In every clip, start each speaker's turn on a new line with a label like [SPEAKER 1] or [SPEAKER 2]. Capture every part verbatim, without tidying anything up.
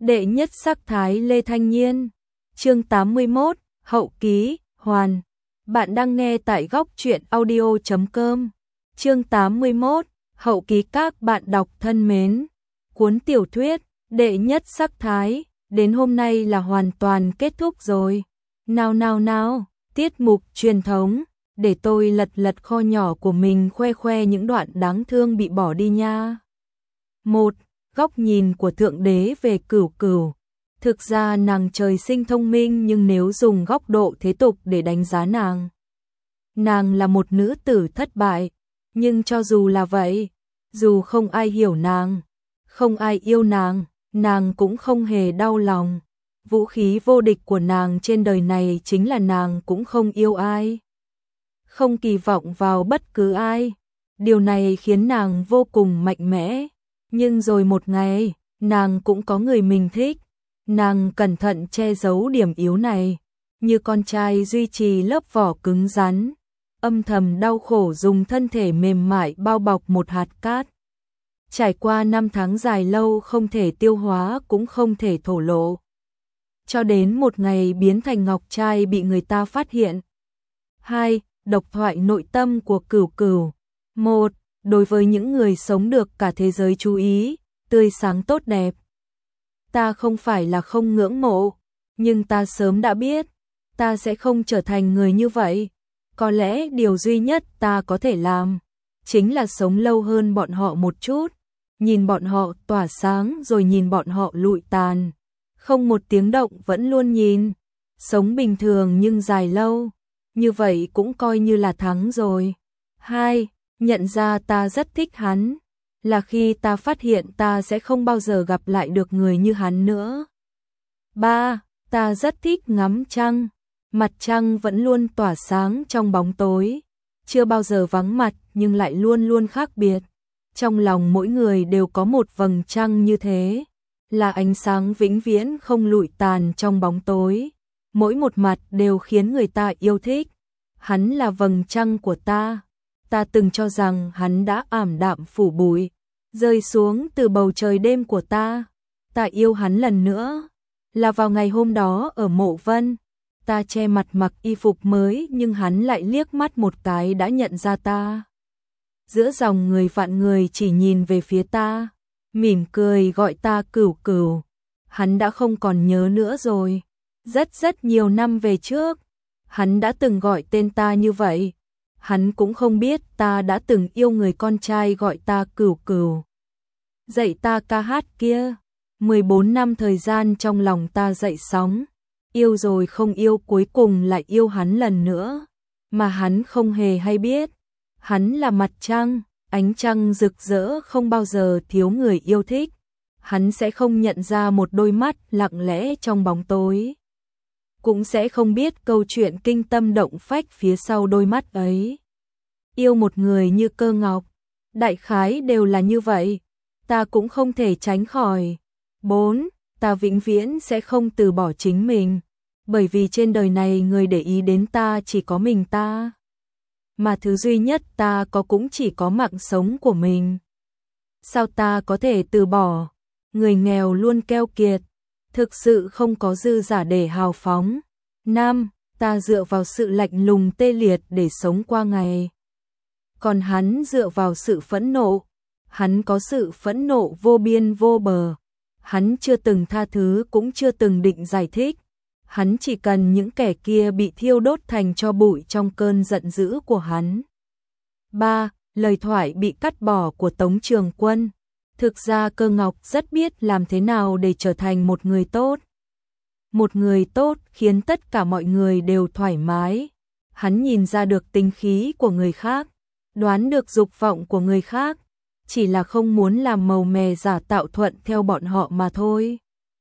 [SPEAKER 1] Đệ nhất sắc thái Lê Thanh Nhiên. Chương tám mươi mốt, hậu ký, hoàn. Bạn đang nghe tại góc truyện audio chấm com. Chương tám mươi mốt, hậu ký. Các bạn đọc thân mến, cuốn tiểu thuyết Đệ nhất sắc thái đến hôm nay là hoàn toàn kết thúc rồi. Nào nào nào, tiết mục truyền thống, để tôi lật lật kho nhỏ của mình khoe khoe những đoạn đáng thương bị bỏ đi nha. Một, góc nhìn của Thượng Đế về Cửu Cửu. Thực ra nàng trời sinh thông minh, nhưng nếu dùng góc độ thế tục để đánh giá nàng, nàng là một nữ tử thất bại. Nhưng cho dù là vậy, dù không ai hiểu nàng, không ai yêu nàng, nàng cũng không hề đau lòng. Vũ khí vô địch của nàng trên đời này chính là nàng cũng không yêu ai, không kỳ vọng vào bất cứ ai. Điều này khiến nàng vô cùng mạnh mẽ. Nhưng rồi một ngày, nàng cũng có người mình thích. Nàng cẩn thận che giấu điểm yếu này, như con trai duy trì lớp vỏ cứng rắn, âm thầm đau khổ dùng thân thể mềm mại bao bọc một hạt cát. Trải qua năm tháng dài lâu không thể tiêu hóa cũng không thể thổ lộ, cho đến một ngày biến thành ngọc trai bị người ta phát hiện. Hai, độc thoại nội tâm của Cửu Cửu. Một, đối với những người sống được cả thế giới chú ý, tươi sáng tốt đẹp. Ta không phải là không ngưỡng mộ, nhưng ta sớm đã biết, ta sẽ không trở thành người như vậy. Có lẽ điều duy nhất ta có thể làm, chính là sống lâu hơn bọn họ một chút, nhìn bọn họ tỏa sáng rồi nhìn bọn họ lụi tàn. Không một tiếng động vẫn luôn nhìn, sống bình thường nhưng dài lâu, như vậy cũng coi như là thắng rồi. Hai, nhận ra ta rất thích hắn, là khi ta phát hiện ta sẽ không bao giờ gặp lại được người như hắn nữa. Ba, ta rất thích ngắm trăng, mặt trăng vẫn luôn tỏa sáng trong bóng tối, chưa bao giờ vắng mặt nhưng lại luôn luôn khác biệt. Trong lòng mỗi người đều có một vầng trăng như thế, là ánh sáng vĩnh viễn không lụi tàn trong bóng tối. Mỗi một mặt đều khiến người ta yêu thích. Hắn là vầng trăng của ta. Ta từng cho rằng hắn đã ảm đạm phủ bụi, rơi xuống từ bầu trời đêm của ta. Ta yêu hắn lần nữa, là vào ngày hôm đó ở Mộ Vân. Ta che mặt mặc y phục mới nhưng hắn lại liếc mắt một cái đã nhận ra ta. Giữa dòng người vạn người chỉ nhìn về phía ta, mỉm cười gọi ta Cửu Cửu. Hắn đã không còn nhớ nữa rồi. Rất rất nhiều năm về trước, hắn đã từng gọi tên ta như vậy. Hắn cũng không biết ta đã từng yêu người con trai gọi ta Cửu Cửu, dạy ta ca hát kia. mười bốn năm thời gian trong lòng ta dậy sóng, yêu rồi không yêu, cuối cùng lại yêu hắn lần nữa, mà hắn không hề hay biết. Hắn là mặt trăng, ánh trăng rực rỡ không bao giờ thiếu người yêu thích. Hắn sẽ không nhận ra một đôi mắt lặng lẽ trong bóng tối, cũng sẽ không biết câu chuyện kinh tâm động phách phía sau đôi mắt ấy. Yêu một người như Cơ Ngọc, đại khái đều là như vậy, ta cũng không thể tránh khỏi. Bốn, ta vĩnh viễn sẽ không từ bỏ chính mình, bởi vì trên đời này người để ý đến ta chỉ có mình ta, mà thứ duy nhất ta có cũng chỉ có mạng sống của mình. Sao ta có thể từ bỏ? Người nghèo luôn keo kiệt, thực sự không có dư giả để hào phóng. Năm, ta dựa vào sự lạnh lùng tê liệt để sống qua ngày, còn hắn dựa vào sự phẫn nộ. Hắn có sự phẫn nộ vô biên vô bờ. Hắn chưa từng tha thứ cũng chưa từng định giải thích. Hắn chỉ cần những kẻ kia bị thiêu đốt thành tro bụi trong cơn giận dữ của hắn. Ba, lời thoại bị cắt bỏ của Tống Trường Quân. Thực ra Cơ Ngọc rất biết làm thế nào để trở thành một người tốt. Một người tốt khiến tất cả mọi người đều thoải mái. Hắn nhìn ra được tính khí của người khác, đoán được dục vọng của người khác, chỉ là không muốn làm màu mè giả tạo thuận theo bọn họ mà thôi.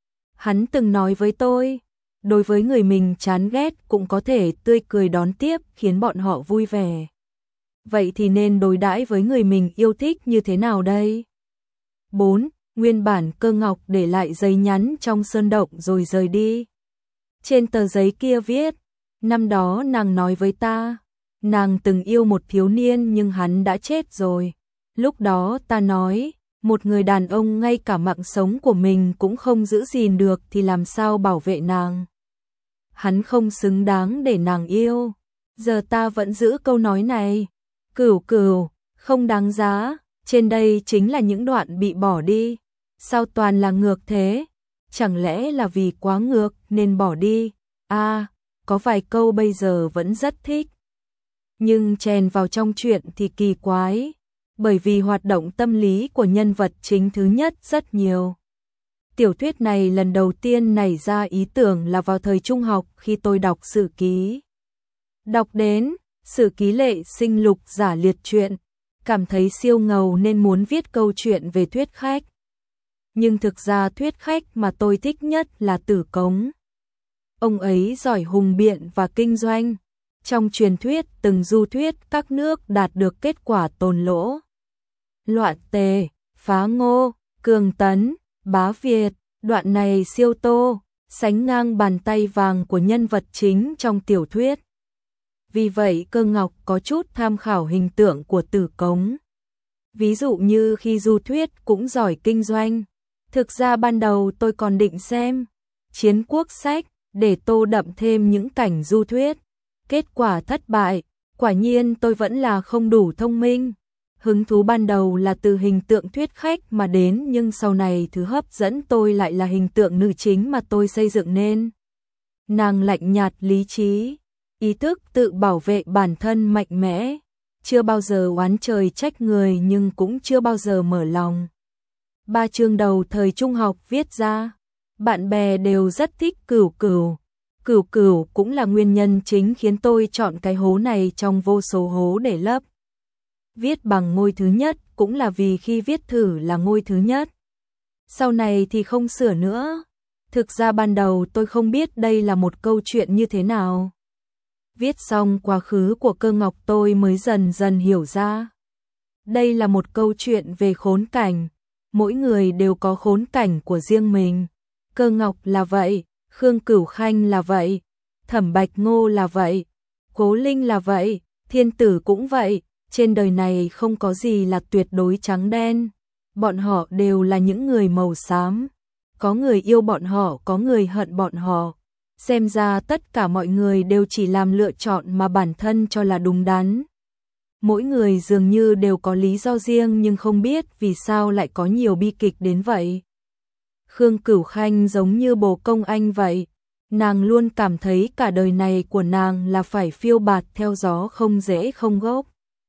[SPEAKER 1] Hắn từng nói với tôi, đối với người mình chán ghét cũng có thể tươi cười đón tiếp khiến bọn họ vui vẻ. Vậy thì nên đối đãi với người mình yêu thích như thế nào đây? Bốn, nguyên bản Cơ Ngọc để lại giấy nhắn trong sơn động rồi rời đi. Trên tờ giấy kia viết, năm đó nàng nói với ta, nàng từng yêu một thiếu niên nhưng hắn đã chết rồi. Lúc đó ta nói, Một người đàn ông ngay cả mạng sống của mình cũng không giữ gìn được thì làm sao bảo vệ nàng. Hắn không xứng đáng để nàng yêu. Giờ ta vẫn giữ câu nói này. Cửu cửu, không đáng giá. Trên đây chính là những đoạn bị bỏ đi. Sao toàn là ngược thế? Chẳng lẽ là vì quá ngược nên bỏ đi? À, có vài câu bây giờ vẫn rất thích. Nhưng chèn vào trong chuyện thì kỳ quái. Bởi vì hoạt động tâm lý của nhân vật chính thứ nhất rất nhiều. Tiểu thuyết này lần đầu tiên nảy ra ý tưởng là vào thời trung học khi tôi đọc sử ký. Đọc đến sử ký Lệ Sinh Lục Giả Liệt truyện, cảm thấy siêu ngầu nên muốn viết câu chuyện về thuyết khách. Nhưng thực ra thuyết khách mà tôi thích nhất là Tử Cống. Ông ấy giỏi hùng biện và kinh doanh. Trong truyền thuyết từng du thuyết các nước đạt được kết quả tồn lỗ. Loạn Tề, Phá Ngô, Cường Tấn, Bá Việt, đoạn này siêu tô, sánh ngang bàn tay vàng của nhân vật chính trong tiểu thuyết. Vì vậy Cơ Ngọc có chút tham khảo hình tượng của Tử Cống. Ví dụ như khi du thuyết cũng giỏi kinh doanh. Thực ra ban đầu tôi còn định xem Chiến Quốc sách để tô đậm thêm những cảnh du thuyết. Kết quả thất bại, quả nhiên tôi vẫn là không đủ thông minh. Hứng thú ban đầu là từ hình tượng thuyết khách mà đến, nhưng sau này thứ hấp dẫn tôi lại là hình tượng nữ chính mà tôi xây dựng nên. Nàng lạnh nhạt lý trí, ý thức tự bảo vệ bản thân mạnh mẽ, chưa bao giờ oán trời trách người nhưng cũng chưa bao giờ mở lòng. Ba chương đầu thời trung học viết ra, bạn bè đều rất thích Cửu Cửu. Cửu Cửu cũng là nguyên nhân chính khiến tôi chọn cái hố này trong vô số hố để lấp. Viết bằng ngôi thứ nhất cũng là vì khi viết thử là ngôi thứ nhất. Sau này thì không sửa nữa. Thực ra ban đầu tôi không biết đây là một câu chuyện như thế nào. Viết xong quá khứ của Cơ Ngọc tôi mới dần dần hiểu ra. Đây là một câu chuyện về khốn cảnh. Mỗi người đều có khốn cảnh của riêng mình. Cơ Ngọc là vậy, Khương Cửu Khanh là vậy, Thẩm Bạch Ngô là vậy, Cố Linh là vậy, Thiên Tử cũng vậy. Trên đời này không có gì là tuyệt đối trắng đen. Bọn họ đều là những người màu xám. Có người yêu bọn họ, có người hận bọn họ. Xem ra tất cả mọi người đều chỉ làm lựa chọn mà bản thân cho là đúng đắn. Mỗi người dường như đều có lý do riêng nhưng không biết vì sao lại có nhiều bi kịch đến vậy. Khương Cửu Khanh giống như bồ công anh vậy. Nàng luôn cảm thấy cả đời này của nàng là phải phiêu bạt theo gió không rễ không gốc.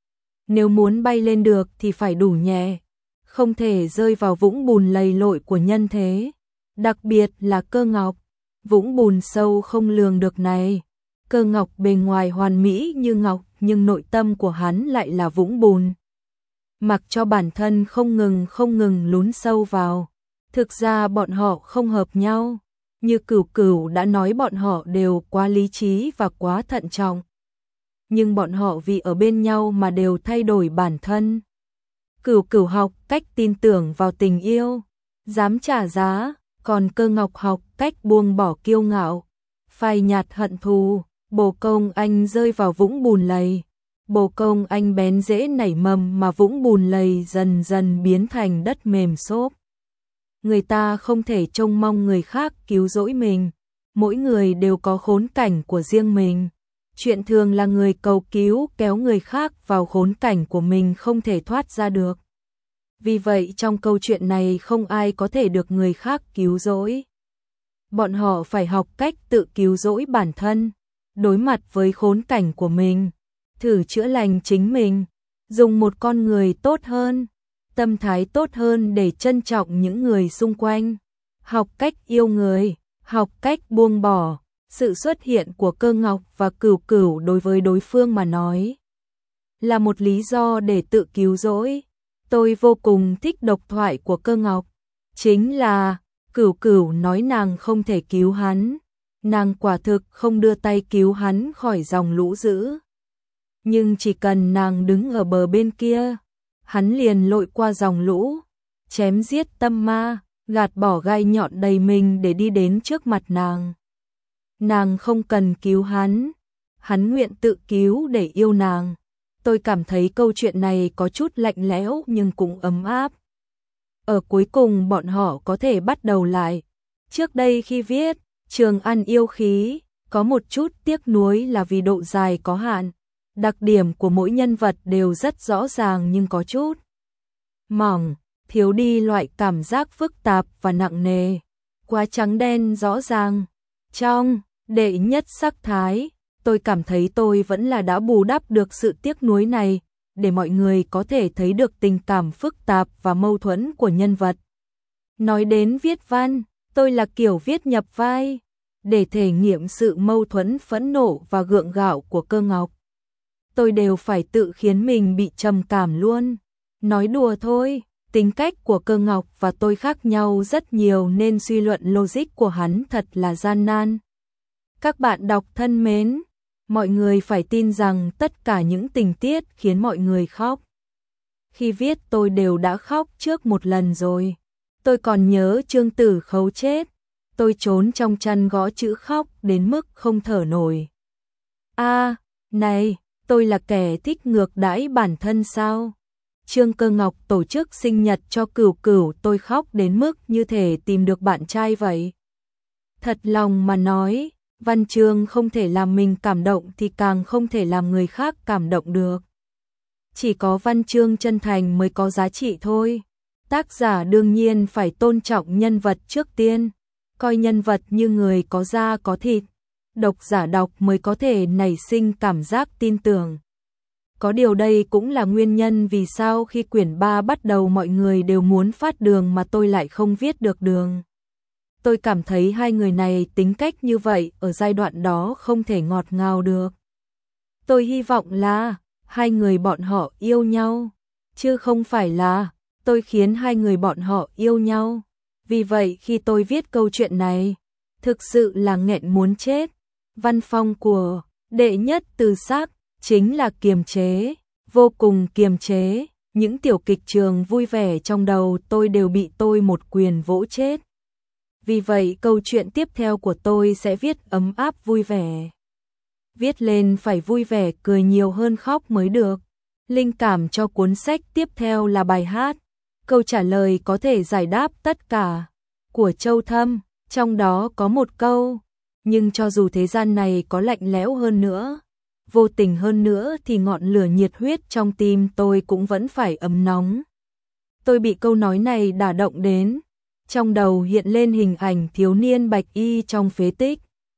[SPEAKER 1] Nếu muốn bay lên được thì phải đủ nhẹ, không thể rơi vào vũng bùn lầy lội của nhân thế. Đặc biệt là Cơ Ngọc, vũng bùn sâu không lường được này. Cơ Ngọc bề ngoài hoàn mỹ như ngọc nhưng nội tâm của hắn lại là vũng bùn. Mặc cho bản thân không ngừng không ngừng lún sâu vào. Thực ra bọn họ không hợp nhau. Như Cửu Cửu đã nói bọn họ đều quá lý trí và quá thận trọng. Nhưng bọn họ vì ở bên nhau mà đều thay đổi bản thân. Cửu Cửu học cách tin tưởng vào tình yêu, dám trả giá, còn Cơ Ngọc học cách buông bỏ kiêu ngạo, phai nhạt hận thù. Bồ công anh rơi vào vũng bùn lầy, bồ công anh bén rễ nảy mầm mà vũng bùn lầy dần dần biến thành đất mềm xốp. Người ta không thể trông mong người khác cứu rỗi mình, mỗi người đều có khốn cảnh của riêng mình. Chuyện thường là người cầu cứu kéo người khác vào khốn cảnh của mình không thể thoát ra được. Vì vậy trong câu chuyện này không ai có thể được người khác cứu rỗi. Bọn họ phải học cách tự cứu rỗi bản thân, đối mặt với khốn cảnh của mình, thử chữa lành chính mình, dùng một con người tốt hơn, tâm thái tốt hơn để trân trọng những người xung quanh, học cách yêu người, học cách buông bỏ. Sự xuất hiện của Cơ Ngọc và Cửu Cửu đối với đối phương mà nói là một lý do để tự cứu rỗi. Tôi vô cùng thích độc thoại của Cơ Ngọc, chính là Cửu Cửu nói nàng không thể cứu hắn, nàng quả thực không đưa tay cứu hắn khỏi dòng lũ dữ. Nhưng chỉ cần nàng đứng ở bờ bên kia, hắn liền lội qua dòng lũ, chém giết tâm ma, gạt bỏ gai nhọn đầy mình để đi đến trước mặt nàng. Nàng không cần cứu hắn, hắn nguyện tự cứu để yêu nàng. Tôi cảm thấy câu chuyện này có chút lạnh lẽo nhưng cũng ấm áp. ở cuối cùng bọn họ có thể bắt đầu lại. Trước đây khi viết Trường An yêu khí, có một chút tiếc nuối là vì độ dài có hạn. Đặc điểm của mỗi nhân vật đều rất rõ ràng nhưng có chút mỏng, thiếu đi loại cảm giác phức tạp và nặng nề. Quá trắng đen rõ ràng. Trong đệ nhất sắc thái, tôi cảm thấy tôi vẫn là đã bù đắp được sự tiếc nuối này, để mọi người có thể thấy được tình cảm phức tạp và mâu thuẫn của nhân vật. Nói đến viết văn, tôi là kiểu viết nhập vai, để thể nghiệm sự mâu thuẫn phẫn nộ và gượng gạo của Cơ Ngọc. Tôi đều phải tự khiến mình bị trầm cảm luôn. Nói đùa thôi, tính cách của Cơ Ngọc và tôi khác nhau rất nhiều nên suy luận logic của hắn thật là gian nan. Các bạn đọc thân mến, mọi người phải tin rằng tất cả những tình tiết khiến mọi người khóc. Khi viết tôi đều đã khóc trước một lần rồi. Tôi còn nhớ Trương Tử Khấu chết. Tôi trốn trong chăn gõ chữ khóc đến mức không thở nổi. A, à, này, tôi là kẻ thích ngược đãi bản thân sao? Trương Cơ Ngọc tổ chức sinh nhật cho Cửu Cửu, tôi khóc đến mức như thể tìm được bạn trai vậy. Thật lòng mà nói, văn chương không thể làm mình cảm động thì càng không thể làm người khác cảm động được. Chỉ có văn chương chân thành mới có giá trị thôi. Tác giả đương nhiên phải tôn trọng nhân vật trước tiên, coi nhân vật như người có da có thịt. Độc giả đọc mới có thể nảy sinh cảm giác tin tưởng. Có điều đây cũng là nguyên nhân vì sao khi quyển ba bắt đầu mọi người đều muốn phát đường mà tôi lại không viết được đường. Tôi cảm thấy hai người này tính cách như vậy ở giai đoạn đó không thể ngọt ngào được. Tôi hy vọng là hai người bọn họ yêu nhau, chứ không phải là tôi khiến hai người bọn họ yêu nhau. Vì vậy khi tôi viết câu chuyện này, thực sự là nghẹn muốn chết. Văn phong của đệ nhất từ sắc chính là kiềm chế, vô cùng kiềm chế. Những tiểu kịch trường vui vẻ trong đầu tôi đều bị tôi một quyền vỗ chết. Vì vậy câu chuyện tiếp theo của tôi sẽ viết ấm áp vui vẻ. Viết lên phải vui vẻ cười nhiều hơn khóc mới được. Linh cảm cho cuốn sách tiếp theo là bài hát. Câu trả lời có thể giải đáp tất cả của Châu Thâm, trong đó có một câu: nhưng cho dù thế gian này có lạnh lẽo hơn nữa, vô tình hơn nữa thì ngọn lửa nhiệt huyết trong tim tôi cũng vẫn phải ấm nóng. Tôi bị câu nói này đả động đến, trong đầu hiện lên hình ảnh thiếu niên bạch y trong phế tích.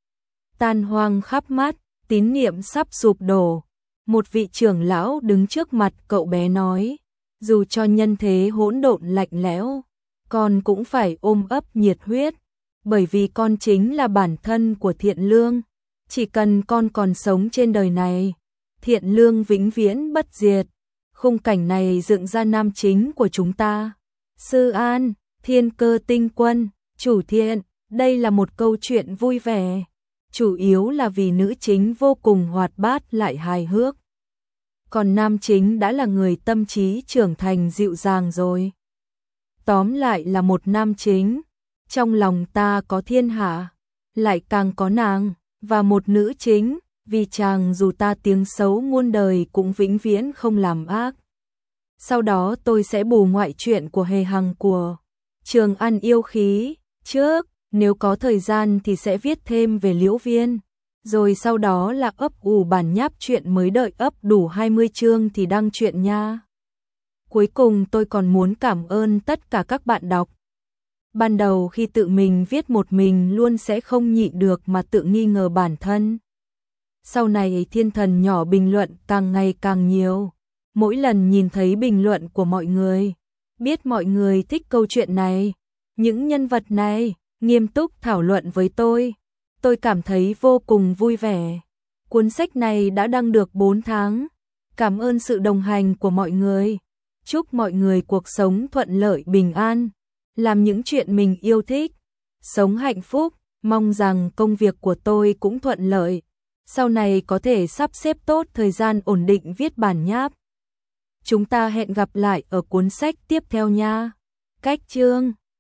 [SPEAKER 1] Tan hoang khắp mắt, tín niệm sắp sụp đổ. Một vị trưởng lão đứng trước mặt cậu bé nói, dù cho nhân thế hỗn độn lạnh lẽo, con cũng phải ôm ấp nhiệt huyết, bởi vì con chính là bản thân của thiện lương. Chỉ cần con còn sống trên đời này, thiện lương vĩnh viễn bất diệt. Khung cảnh này dựng ra nam chính của chúng ta, Sư An, thiên cơ tinh quân, chủ thiện. Đây là một câu chuyện vui vẻ, chủ yếu là vì nữ chính vô cùng hoạt bát lại hài hước. Còn nam chính đã là người tâm trí trưởng thành dịu dàng rồi. Tóm lại là một nam chính, trong lòng ta có thiên hạ, lại càng có nàng, và một nữ chính, vì chàng dù ta tiếng xấu muôn đời cũng vĩnh viễn không làm ác. Sau đó tôi sẽ bù ngoại truyện của Hề Hằng của Trường An yêu khí, trước, nếu có thời gian thì sẽ viết thêm về Liễu Viên, rồi sau đó là ấp ủ bản nháp truyện mới, đợi ấp đủ hai mươi chương thì đăng truyện nha. Cuối cùng tôi còn muốn cảm ơn tất cả các bạn đọc. Ban đầu khi tự mình viết một mình luôn sẽ không nhịn được mà tự nghi ngờ bản thân. Sau này thiên thần nhỏ bình luận càng ngày càng nhiều. Mỗi lần nhìn thấy bình luận của mọi người, biết mọi người thích câu chuyện này, những nhân vật này, nghiêm túc thảo luận với tôi, tôi cảm thấy vô cùng vui vẻ. Cuốn sách này đã đăng được bốn tháng. Cảm ơn sự đồng hành của mọi người. Chúc mọi người cuộc sống thuận lợi bình an, làm những chuyện mình yêu thích, sống hạnh phúc. Mong rằng công việc của tôi cũng thuận lợi, sau này có thể sắp xếp tốt thời gian ổn định viết bản nháp. Chúng ta hẹn gặp lại ở cuốn sách tiếp theo nha. Cách chương